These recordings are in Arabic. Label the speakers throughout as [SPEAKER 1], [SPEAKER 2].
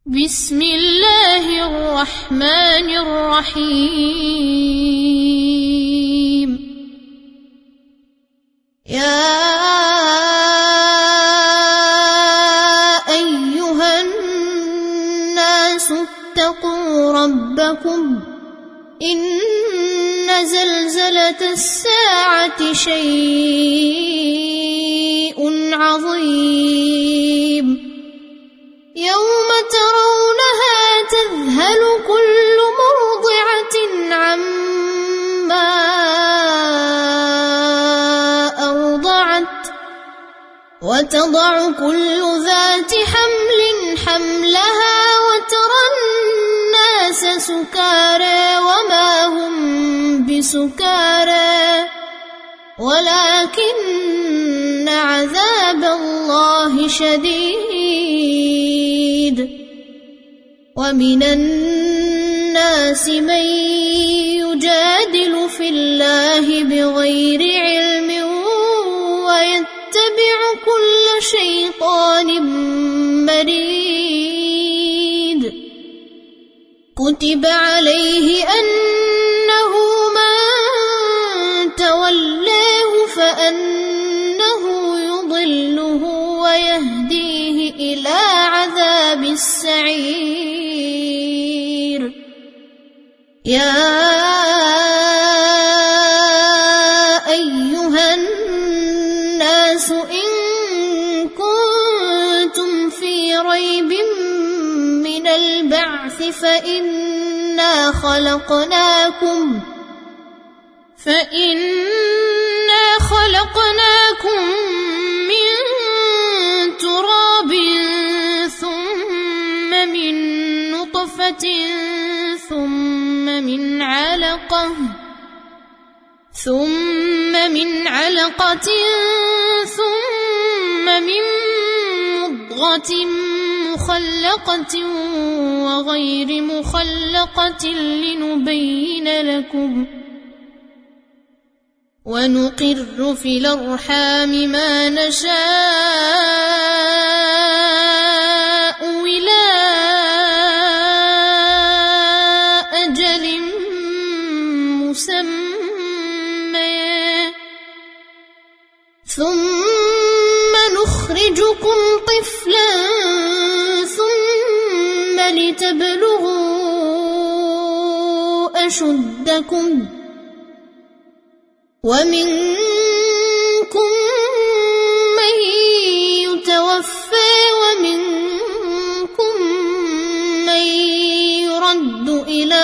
[SPEAKER 1] بسم الله الرحمن الرحيم يا أيها الناس اتقوا ربكم إن زلزلة الساعة شيء عظيم يوم ترونها تذهل كل مرضعة عما أرضعت وتضع كل ذات حمل حملها وترى الناس سكارى وما هم بسكارى ولكن عذاب الله شديد ومن الناس من يجادل في الله بغير علم ويتبع كل شيطان مريد كتب عليه أنه من تولاه فأنه يضله ويهديه إلى عذاب السعير يا أيها الناس إن كنتم في ريب من البعث فإنا خلقناكم من تراب ثم من نطفة ثم من علقة ثم من مضغة مخلقة وغير مخلقة لنبين لكم ونقر في الأرحام ما نشاء إلى أجل مسمى ثم نخرجكم طفلا ثم لتبلغوا أشدكم ومنكم من يتوفى ومنكم من يرد إلى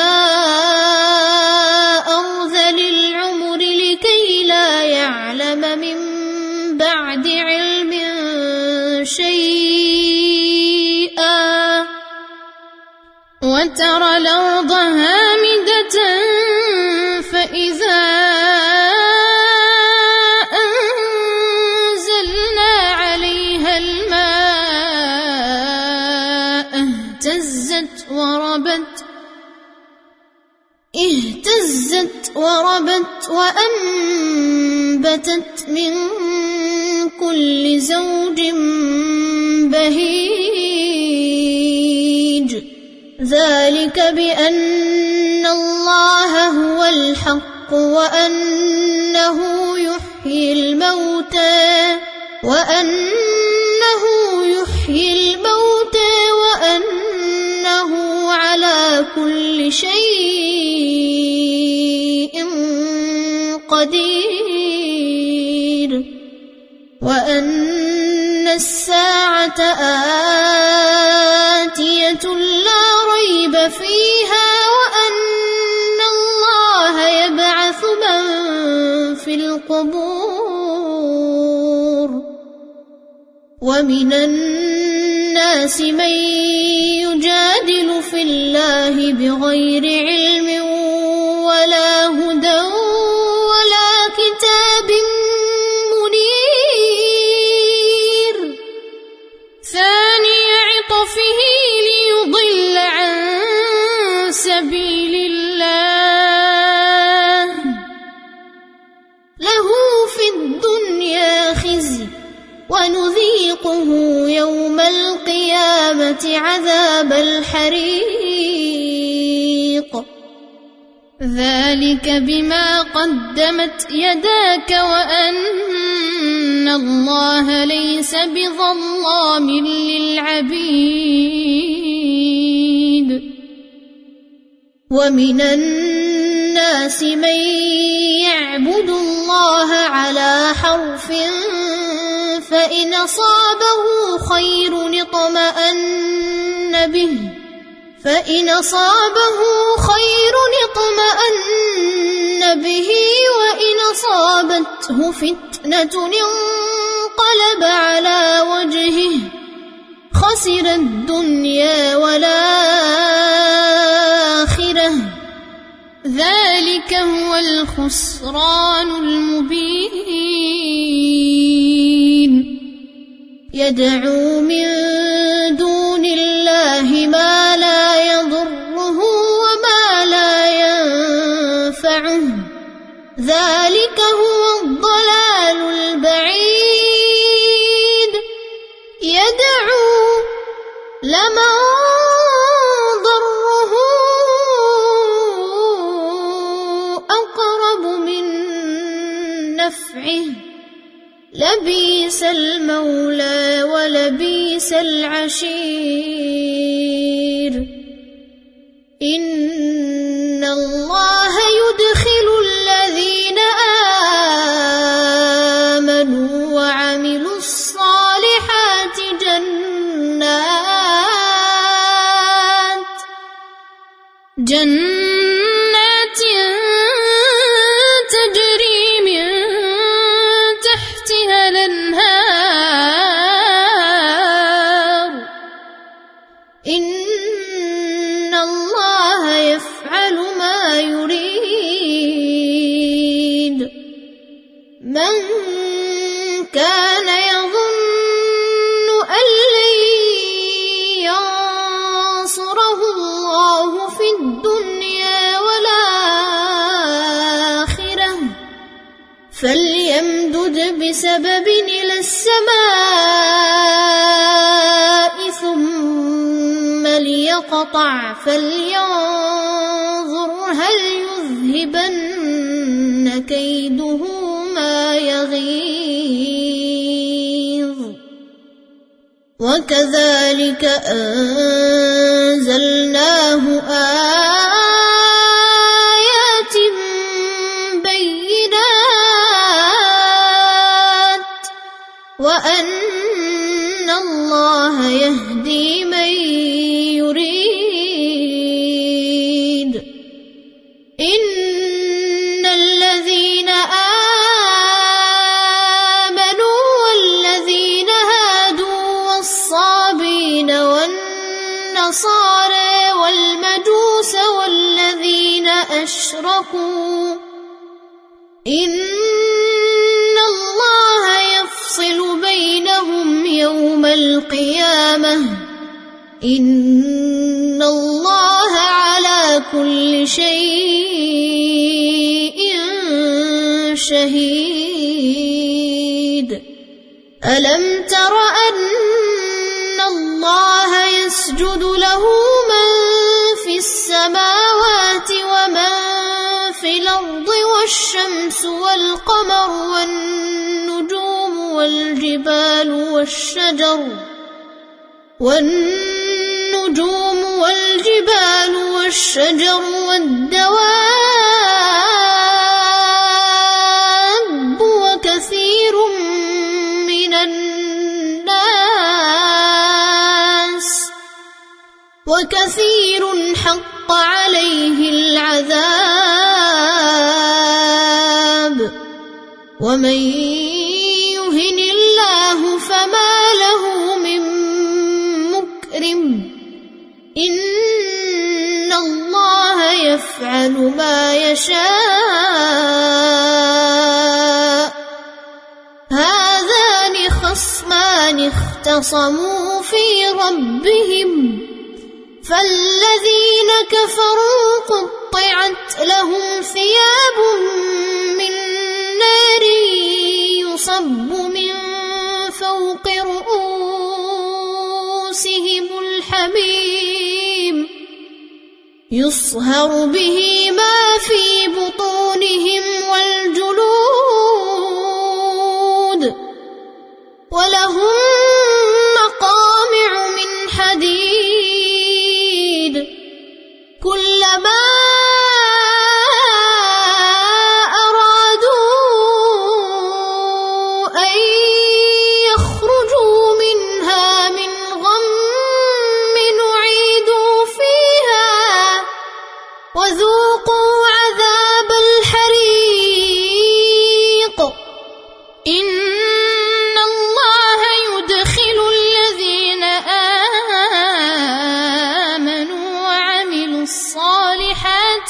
[SPEAKER 1] أرذل العمر لكي لا يعلم من بعد علم شيئا وترى الأرض هامدة فإذا اهتزت وربت وأنبتت من كل زوج بهيج ذلك بأن الله هو الحق وأنه يحيي الموتى وأنه على كل شيء قدير وأن الساعة آتية لا ريب فيها وأن الله يبعث من في القبور ومن الناس من يجادل في الله بغير علم ولا هدى ولا كتاب منير ثاني عطفه ليضل عن سبيل الله له في الدنيا خزي ونذيقه يوم القيامة السماوات عذاب الحريق ذلك بما قدمت يداك وأن الله ليس بظلام للعبيد ومن الناس من يعبد الله على حرف فإن أصابه خير اطمأن به وإن أصابته فتنة انقلب على وجهه خسر الدنيا والآخرة ذلك هو الخسران المبين يدعو من دون الله ما لا يضره وما لا ينفعه ذلك هو الضلال البعيد يدعو لمن ضره أقرب من نفعه لبئس المولى ولبئس العشير إن الله يدخل الذين آمنوا وعملوا الصالحات جنات تجري من تحتها الأنهار إن الله يفعل ما يريد من كان يظن أن لن ينصره الله في الدنيا والآخرة فليمدد بسبب إلى السماء ثم ليقطع فلينظر هل يذهبن كيده ما يغيظ وكذلك أنزلناه آيات بينات وأن الله يهدي من يريد إن الذين آمنوا والذين هادوا والصابين والنصارى والمجوس والذين أشركوا إن الله يفصل بينهم يوم القيامة إن الله على كل شيء شهيد ألم تر أن الله يسجد له من في السماوات ومن في الأرض والشمس والقمر والنجوم والجبال والشجر والدواب وكثير حق عليه العذاب ومن يهن الله فما له من مكرم إن الله يفعل ما يشاء هذان خصمان اختصموا في ربهم فالذين كفروا قطعت لهم ثياب من نار يصب من فوق رؤوسهم يصهر به ما في بطونهم والجلود ولهم مقامع من حديد كلما أرادوا أن يخرجوا منها من غم أعيدوا فيها وذوقوا عذاب الحريق إن الله يدخل الذين آمنوا وعملوا الصالحات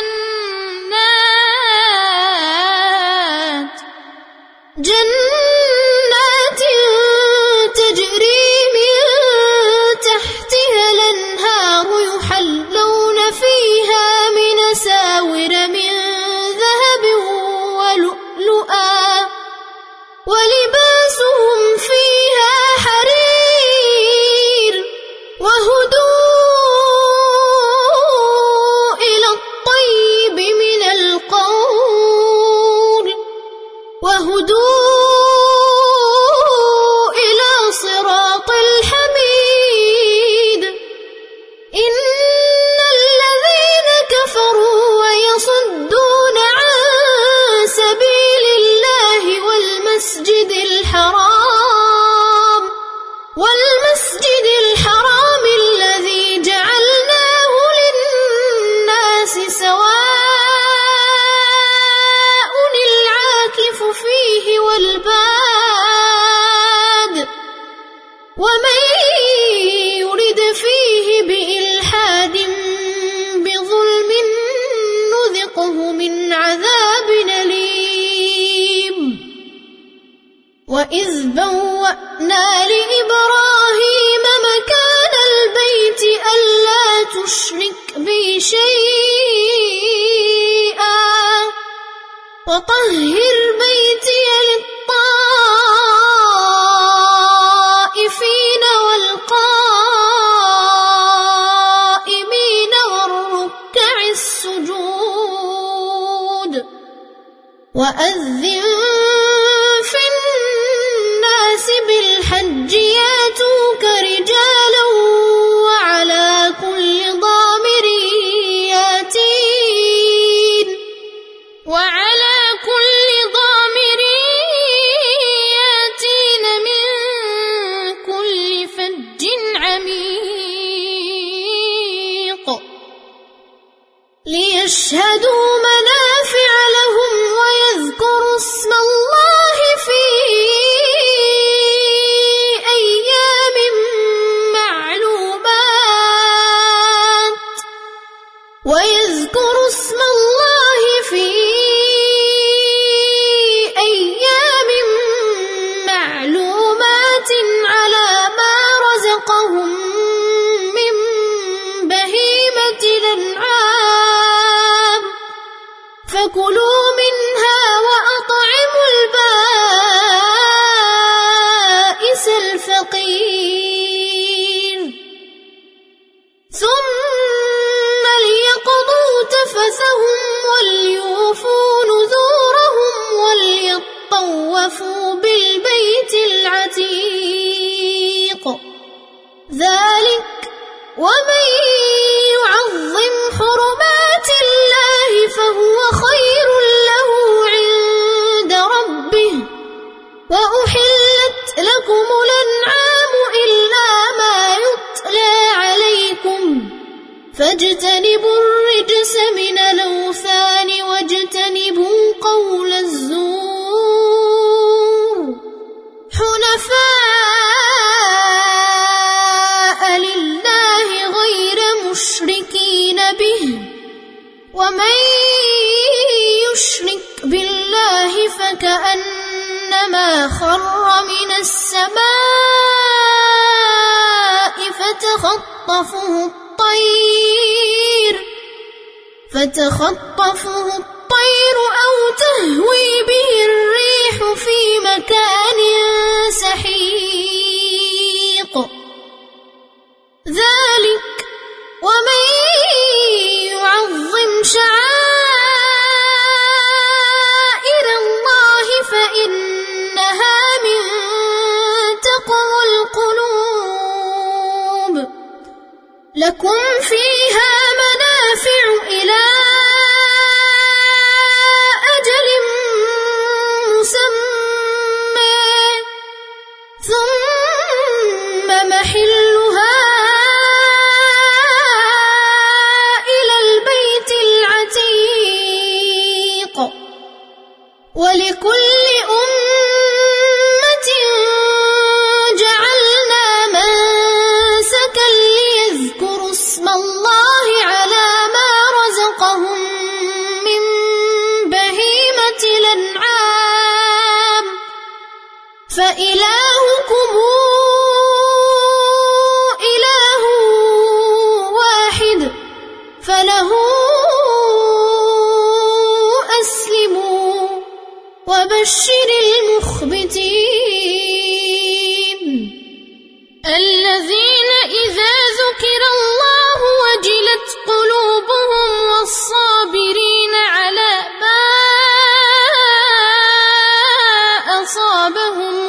[SPEAKER 1] جنات تجري من تحتها الأنهار يحلون فيها من أساور من ذهب ولؤلؤا ولباسهم فيها حرير وهدوا إلى الطيب من القول وهدوا إلى صراط الحميد إن الذين كفروا ويصدون عن سبيل الله والمسجد الحرام الذي جعلناه للناس سواء العاكف فيه والباد ومن يرد فيه بإلحاد بظلم نذقه من عذاب أليم وإذ بوأنا لإبراهيم مكان البيت ألا تشرك بي شيئا وطهر بيتي للطائفين والقائمين والركع السجود وأذن في الناس بالحج ياتوك رجالا وعلى كل ضامر ياتين من كل فج عميق ليشهدوا منافع لهم ويذكروا اسم الله في أيام معلومات على ما رزقهم من بهيمة الأنعام فكلوا منها وأطعموا البائس الفقير ثم ليقضوا تفثهم وليوفوا نذورهم وليطوفوا بالبيت العتيق ذلك ومن يعظم حرمات الله فهو خير له عند ربه وأحلت لكم الأنعام إلا ما يتلى عليكم فاجتنبوا الرجس من الأوثان واجتنبوا قول الزور حنفاء لله غير مشركين به ومن يشرك بالله فكأنما خر من السماء فتخطفه الطير أو تهوي به الريح في مكان سحيق ذلك ومن لكم فيها منافع إلى أجل مسمى ثم محلها إلى البيت العتيق ولكل أمة جعلنا منسكا ليذكروا اسم الله على ما رزقهم من بهيمة الأنعام فإلهكم إله واحد فله أسلموا وبشر المخبتين الذين إذا ذكر الله وجلت قلوبهم والصابرين على ما أصابهم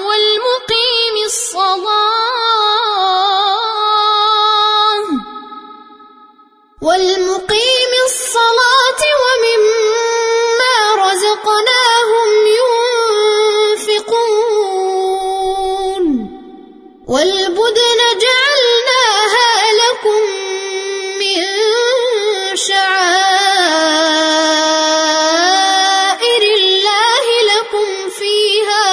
[SPEAKER 1] والمقيم الصلاة ومما رزقناهم ينفقون والبدن جعلناها لكم من شعائر الله لكم فيها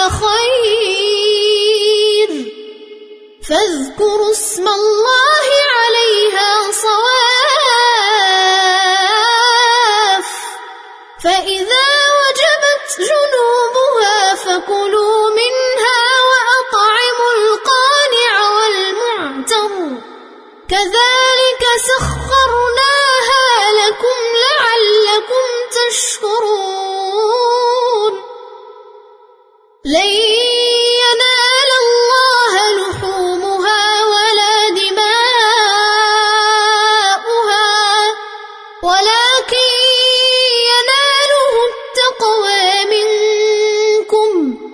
[SPEAKER 1] خير فاذكروا اسم الله عليها صواف فإذا وجبت جنوبها فكلوا منها وأطعموا القانع والمعتر كذلك سخرناها لكم لعلكم تشكرون لن ينال الله لحومها ولا دماؤها ولكن يناله التقوى منكم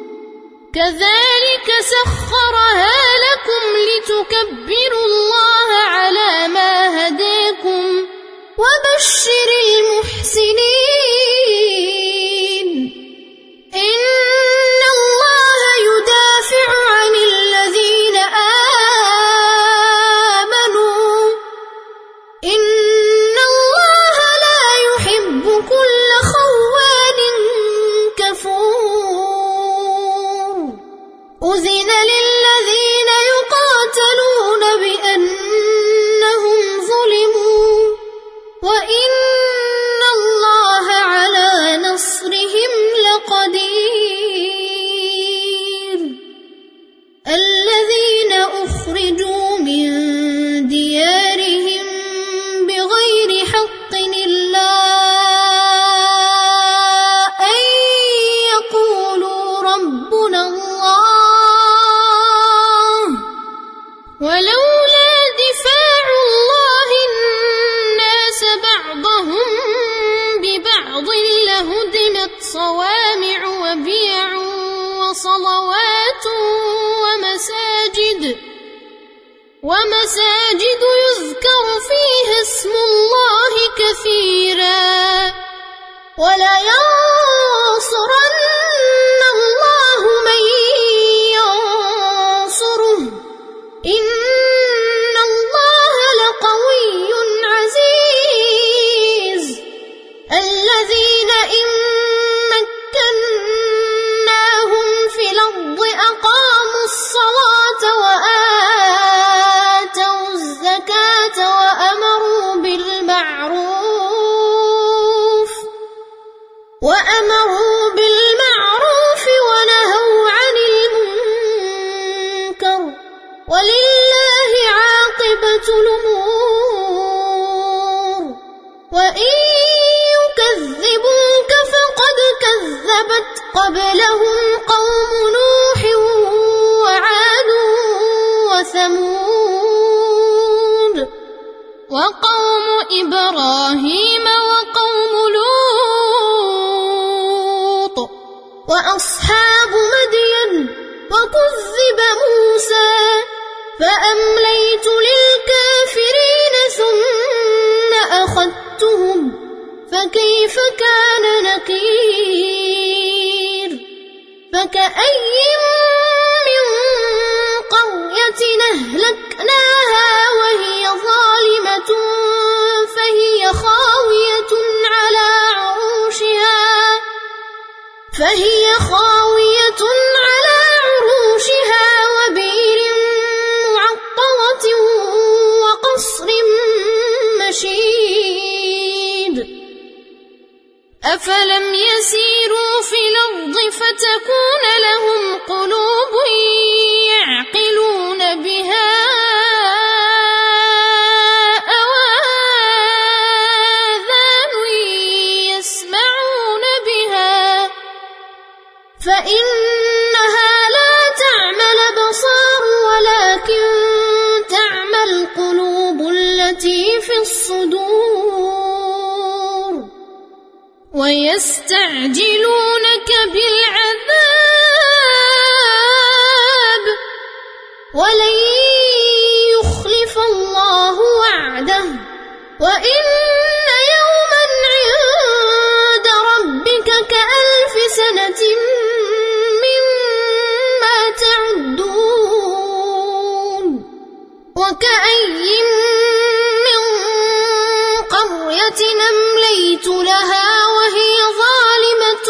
[SPEAKER 1] كذلك سخرها لكم لتكبروا الله على ما هداكم وبشر المحسنين إن الله يدافع عن الذين آمنوا إن الله لا يحب كل خوان كفور أذن للذين يقاتلون بأنهم ظلموا وإن الله على نصرهم لقدير الذين أخرجوا من ديارهم بغير حق إلا أن يقولوا ربنا الله ولولا دفاع الله الناس بعضهم ببعض لهدمت صوامع وبيع وصلوات ومساجد يذكر فيها اسم الله كثيرا ولينصرن الله من ينصره إن الله لقوي عزيز الذين إن مكناهم في الأرض أقاموا الصلاة وآتوا الزكاة وأمروا بالمعروف ونهوا عن المنكر ولله عاقبة الأمور وإن يكذبوك فقد كذبت قبلهم قوم نوح وعاد وثمود وقوم إبراهيم وقوم لوط وأصحاب مدين وكذب موسى فأمليت للكافرين نكير فكأي من قرية أهلكناها وهي ظالمة فهي خاوية على عروشها وبئر معطلة وقصر مشيد أفلم يسيروا في الأرض فتكون لهم قلوب يعقلون بها أو آذان يسمعون بها فإنها لا تعمى الأبصار ولكن تعمى القلوب التي في الصدور ويستعجلونك بالعذاب ولن يخلف الله وعده وإن يوما عند ربك كألف سنة مما تعدون وكأي من قرية أمليت لها وهي ظالمة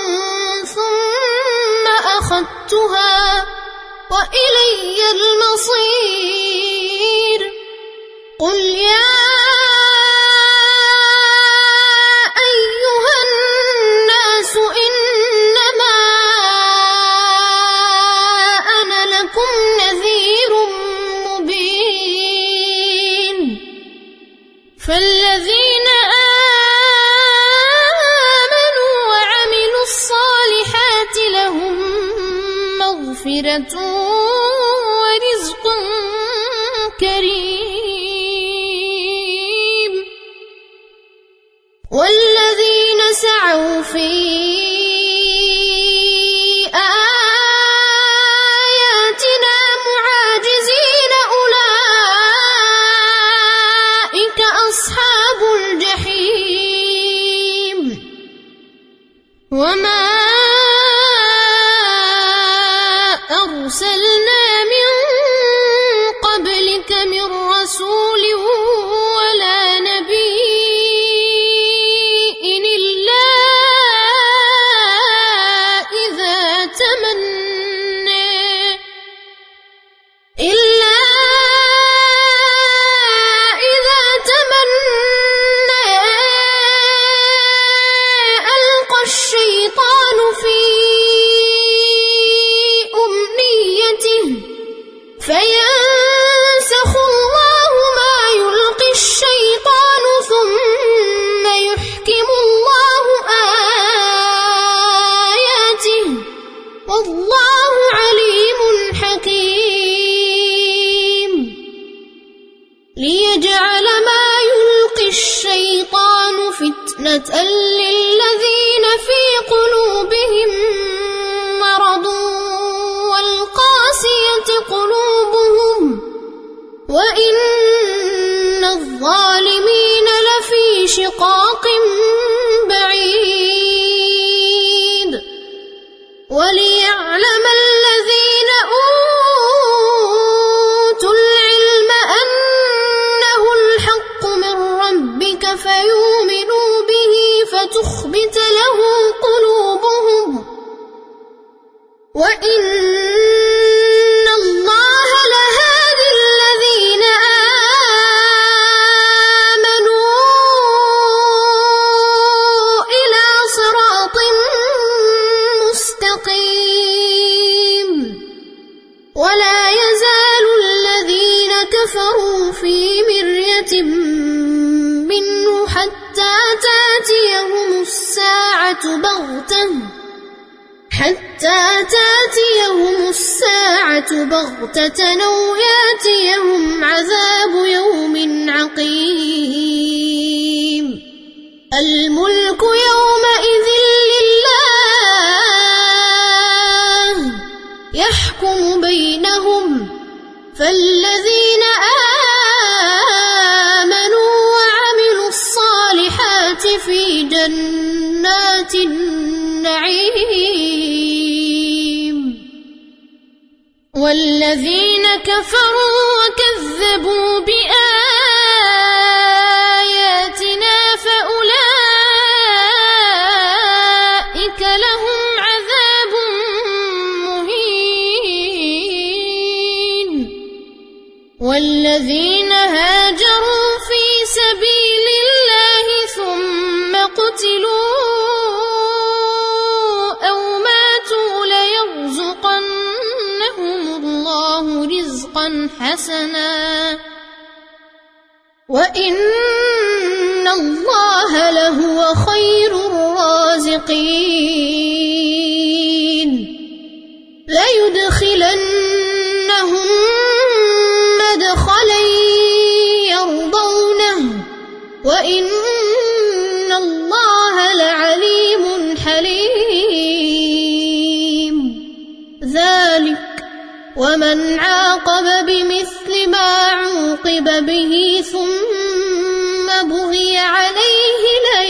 [SPEAKER 1] ثم أخذتها وإلي المصير قل يا أيها الناس إنما أنا لكم نذير مبين فالذين آمنوا وعملوا الصالحات لهم مغفرة ورزق كريم والذين سعوا في آياتنا معاجزين أولئك أصحاب الجحيم وما أرسلنا من قبلك من رسول ولا نبي إلا إذا تمنى ألقى الشيطان في أمنيته فينسخ الله ما يلقي الشيطان ثم يحكم الله آياته والله عليم حكيم ليجعل ما يلقي الشيطان فتنة للذين في قلوبهم مرض والقاسية قلوبهم وإن الظالمين لفي شقاق بعيد وليعلم الذين أوتوا العلم أنه الحق من ربك فيؤمنوا به فتخبت له قلوبهم وإن الله لهادي الذين آمنوا إلى صراط مستقيم ولا يزال الذين كفروا في مرية منه حتى تأتيهم الساعة بغتة أو يأتيهم عذاب يوم عقيم الملك يومئذ لله يحكم بينهم فالذين آمنوا وعملوا الصالحات في جنات كفروا وكذبوا بآياتنا فأولئك لهم عذاب مهين. والذين هاجروا في سبيل الله ثم قتلوا أو ماتوا ليرزقنهم الله رزقا حسنا وإن الله لهو خير الرازقين. ليدخلنهم مدخلا يرضونه وإن الله لعليم حليم. ذلك ومن عاقب بمثل ما عوقب به ثم بغي عليه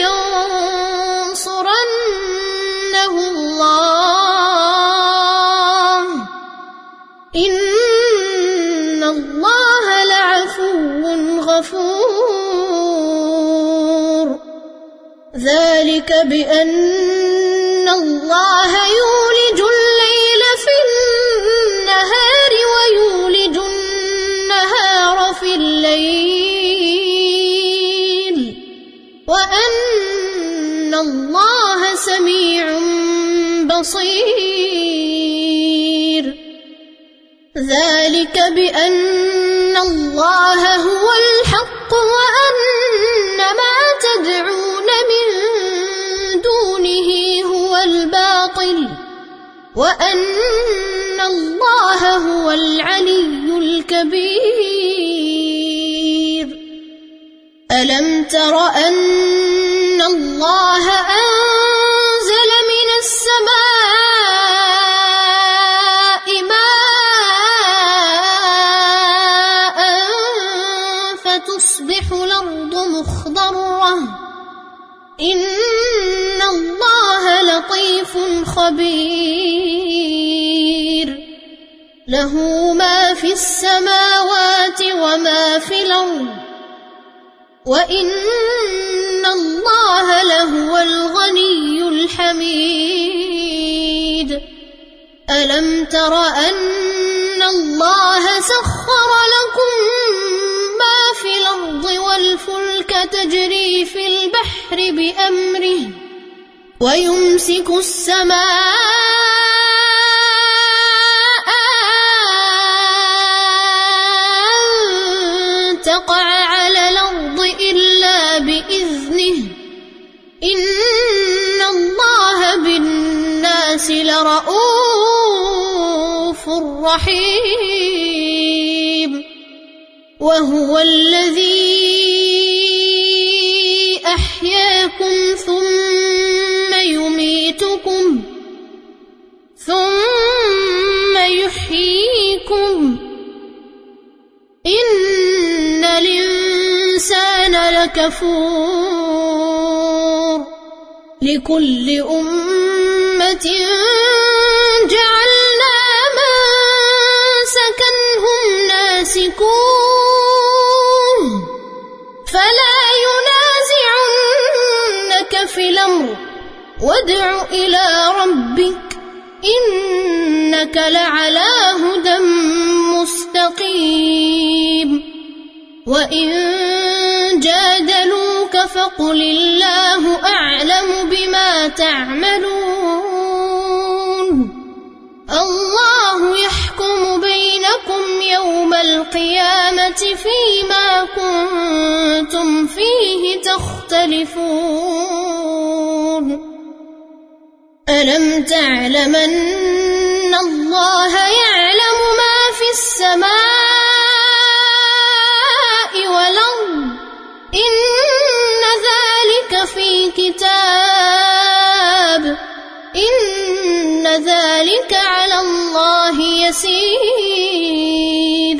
[SPEAKER 1] لينصرنه الله إن الله لعفو غفور. ذلك بأن الله يولج الليل في النهار ويولج النهار في الليل وأن الله سميع بصير. ذلك بأن الله هو الحق وأن ما تدعون من دونه هو الباطل وأن الله هو العلي الكبير. ألم تر أن الله أنزل من السماء ماء فتصبح الأرض مخضرة إن الله لطيف خبير. له ما في السماوات وما في الأرض وإن الله لهو الغني الحميد. ألم تر أن الله سخر لكم ما في الأرض والفلك تجري في البحر بأمره ويمسك السماء أن تقع على الأرض إلا بإذنه إن الله بالناس لرؤوف رحيم. وهو الذي أحياكم ثم يميتكم ثم يحييكم إن الإنسان لكفور. لكل أمة جعلنا منسكا هم ناسكوه فلا ينازعنك في الأمر وادع إلى ربك إنك لعلى هدى مستقيم. وإن جادلوك فقل الله أعلم بما تعملون. الله يحكم بينكم يوم القيامة فيما كنتم فيه تختلفون. ألم تعلم أن الله يعلم ما في السماء والأرض إن ذلك في كتاب إن ذلك على الله يسير.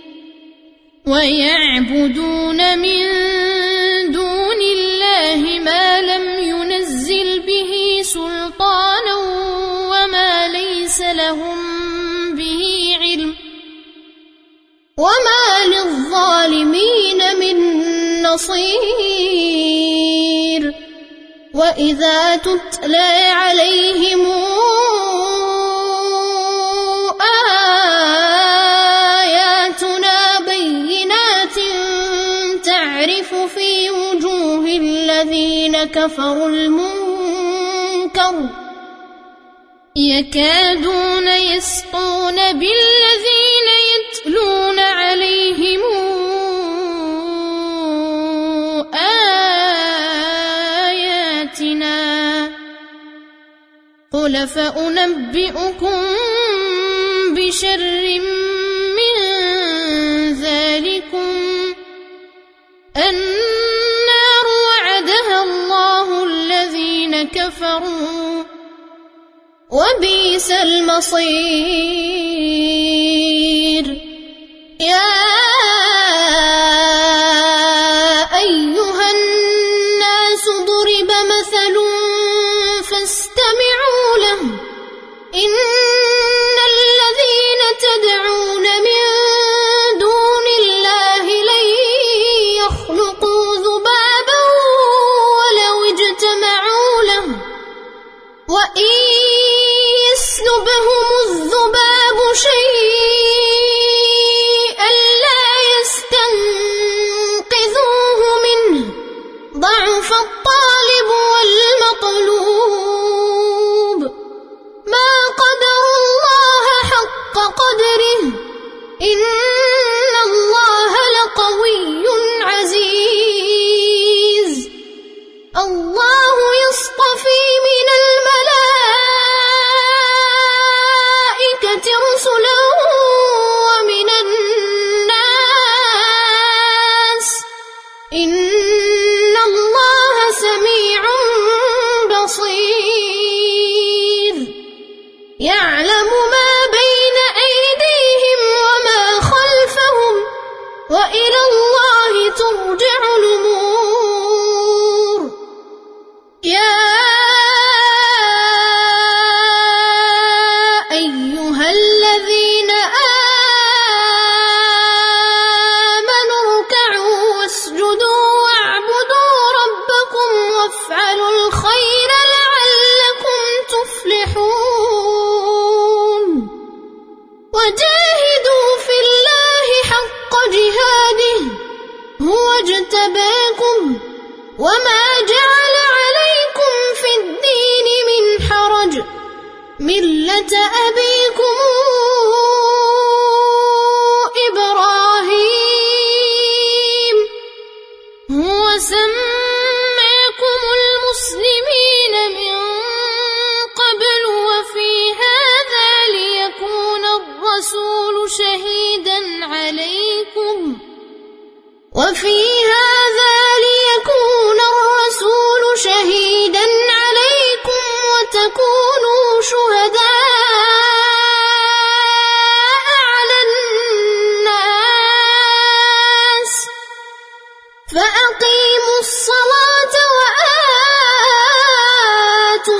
[SPEAKER 1] ويعبدون من دون الله ما لم ينزل به سلطانا وما ليس لهم به علم وما للظالمين من نصير وإذا تتلى عليهم آياتنا بينات تعرف في وجوه الذين كفروا المنكر يكادون يسطون بالذين يتلون عليهم آياتنا قل فأنبئكم بشر من ذلكم النار وعدها الله الذين كفروا وبئس المصير يا أيها الناس ضرب مثل فاستمعوا له إن الذين تدعون من دون الله لن يخلقوا ذبابا ولو اجتمعوا له وإن يسلبهم الذباب شيئا لا يستنقذوه منه ضعف الطالب والمطلوب ما قدر الله حق قدره إن الله لقوي عزيز الله يصطفي من الملائكة رسلا ومن الناس إن الله سميع بصير يعلم ما بين أيديهم وما خلفهم وإلى الله ترجع الأمور يا أيها الذين آمنوا اركعوا واسجدوا واعبدوا ربكم وافعلوا الخير لعلكم تفلحون وجاهدوا في الله حق جهاده هو اجتباكم وما جعل عليكم في الدين من حرج ملة أبيكم إبراهيم هو سماكم المسلمين من قبل وفي هذا ليكون الرسول شهيدا عليكم وتكونوا شهداء على الناس فأقيموا الصلاة وآتوا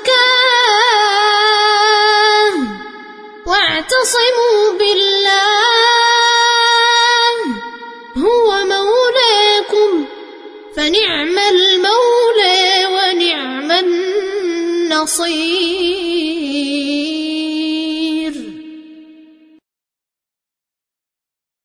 [SPEAKER 1] الزكاة واعتصموا بالله هو مولاكم فنعم المولى ونعم النصير